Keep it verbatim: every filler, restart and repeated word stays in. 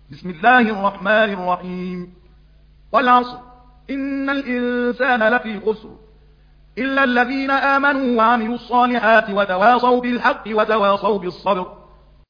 بسم الله الرحمن الرحيم. والعصر إن الإنسان لفي خسر إلا الذين آمنوا وعملوا الصالحات وتواصوا بالحق وتواصوا بالصبر